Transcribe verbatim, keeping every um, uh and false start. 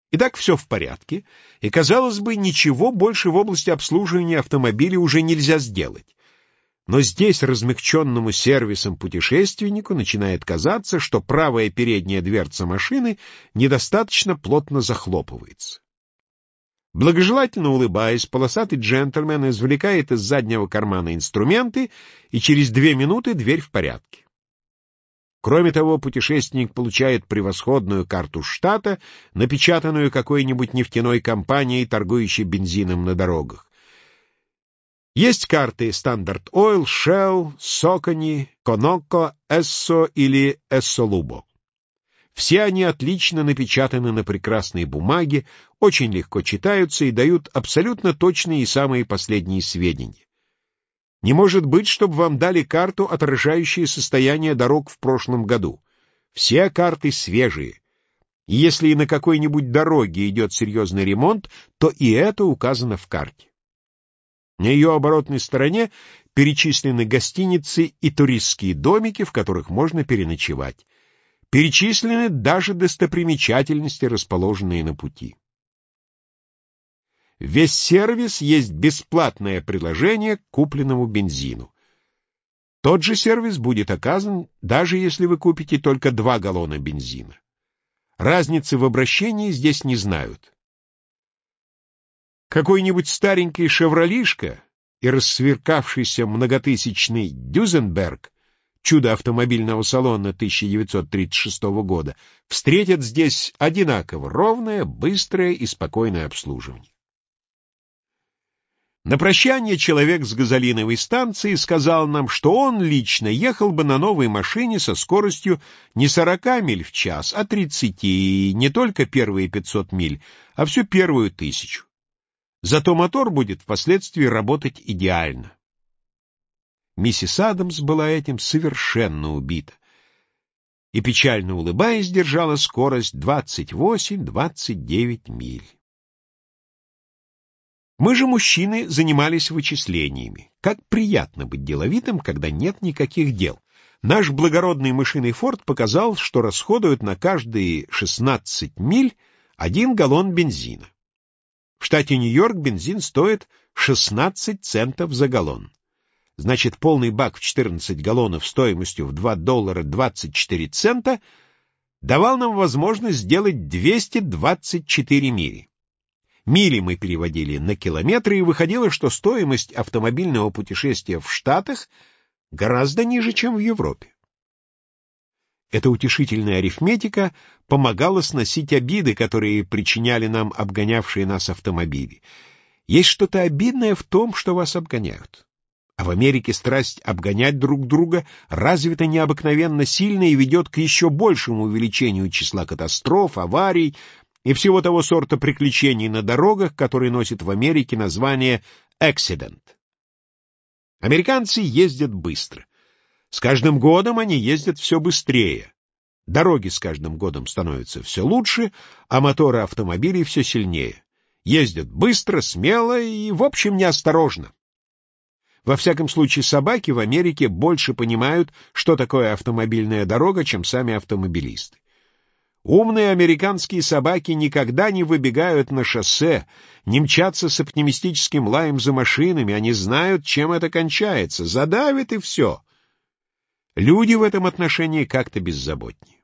Итак, все в порядке, и, казалось бы, ничего больше в области обслуживания автомобиля уже нельзя сделать. Но здесь размягченному сервисом путешественнику начинает казаться, что правая передняя дверца машины недостаточно плотно захлопывается. Благожелательно улыбаясь, полосатый джентльмен извлекает из заднего кармана инструменты, и через две минуты дверь в порядке. Кроме того, путешественник получает превосходную карту штата, напечатанную какой-нибудь нефтяной компанией, торгующей бензином на дорогах. Есть карты Standard Oil, Shell, Socony, Conoco, Esso или Essolubо. Все они отлично напечатаны на прекрасной бумаге, очень легко читаются и дают абсолютно точные и самые последние сведения. Не может быть, чтобы вам дали карту, отражающую состояние дорог в прошлом году. Все карты свежие. И если и на какой-нибудь дороге идет серьезный ремонт, то и это указано в карте. На ее оборотной стороне перечислены гостиницы и туристские домики, в которых можно переночевать. Перечислены даже достопримечательности, расположенные на пути. Весь сервис есть бесплатное приложение к купленному бензину. Тот же сервис будет оказан, даже если вы купите только два галлона бензина. Разницы в обращении здесь не знают. Какой-нибудь старенький «Шевролишка» и рассверкавшийся многотысячный «Дюзенберг», чудо автомобильного салона тысяча девятьсот тридцать шестого года, встретят здесь одинаково ровное, быстрое и спокойное обслуживание. На прощание человек с газолиновой станции сказал нам, что он лично ехал бы на новой машине со скоростью не сорока миль в час, а тридцати, и не только первые пятьсот миль, а всю первую тысячу. Зато мотор будет впоследствии работать идеально. Миссис Адамс была этим совершенно убита и, печально улыбаясь, держала скорость двадцать восемь — двадцать девять миль. Мы же, мужчины, занимались вычислениями. Как приятно быть деловитым, когда нет никаких дел. Наш благородный мышиный Форд показал, что расходуют на каждые шестнадцать миль один галлон бензина. В штате Нью-Йорк бензин стоит шестнадцать центов за галлон. Значит, полный бак в четырнадцать галлонов стоимостью в два доллара двадцать четыре цента давал нам возможность сделать двести двадцать четыре мили. Мили мы переводили на километры, и выходило, что стоимость автомобильного путешествия в Штатах гораздо ниже, чем в Европе. Эта утешительная арифметика помогала сносить обиды, которые причиняли нам обгонявшие нас автомобили. Есть что-то обидное в том, что вас обгоняют. А в Америке страсть обгонять друг друга развита необыкновенно сильно и ведет к еще большему увеличению числа катастроф, аварий и всего того сорта приключений на дорогах, которые носят в Америке название «accident». Американцы ездят быстро. С каждым годом они ездят все быстрее. Дороги с каждым годом становятся все лучше, а моторы автомобилей все сильнее. Ездят быстро, смело и, в общем, неосторожно. Во всяком случае, собаки в Америке больше понимают, что такое автомобильная дорога, чем сами автомобилисты. Умные американские собаки никогда не выбегают на шоссе, не мчатся с оптимистическим лаем за машинами, они знают, чем это кончается, задавит и все. Люди в этом отношении как-то беззаботнее.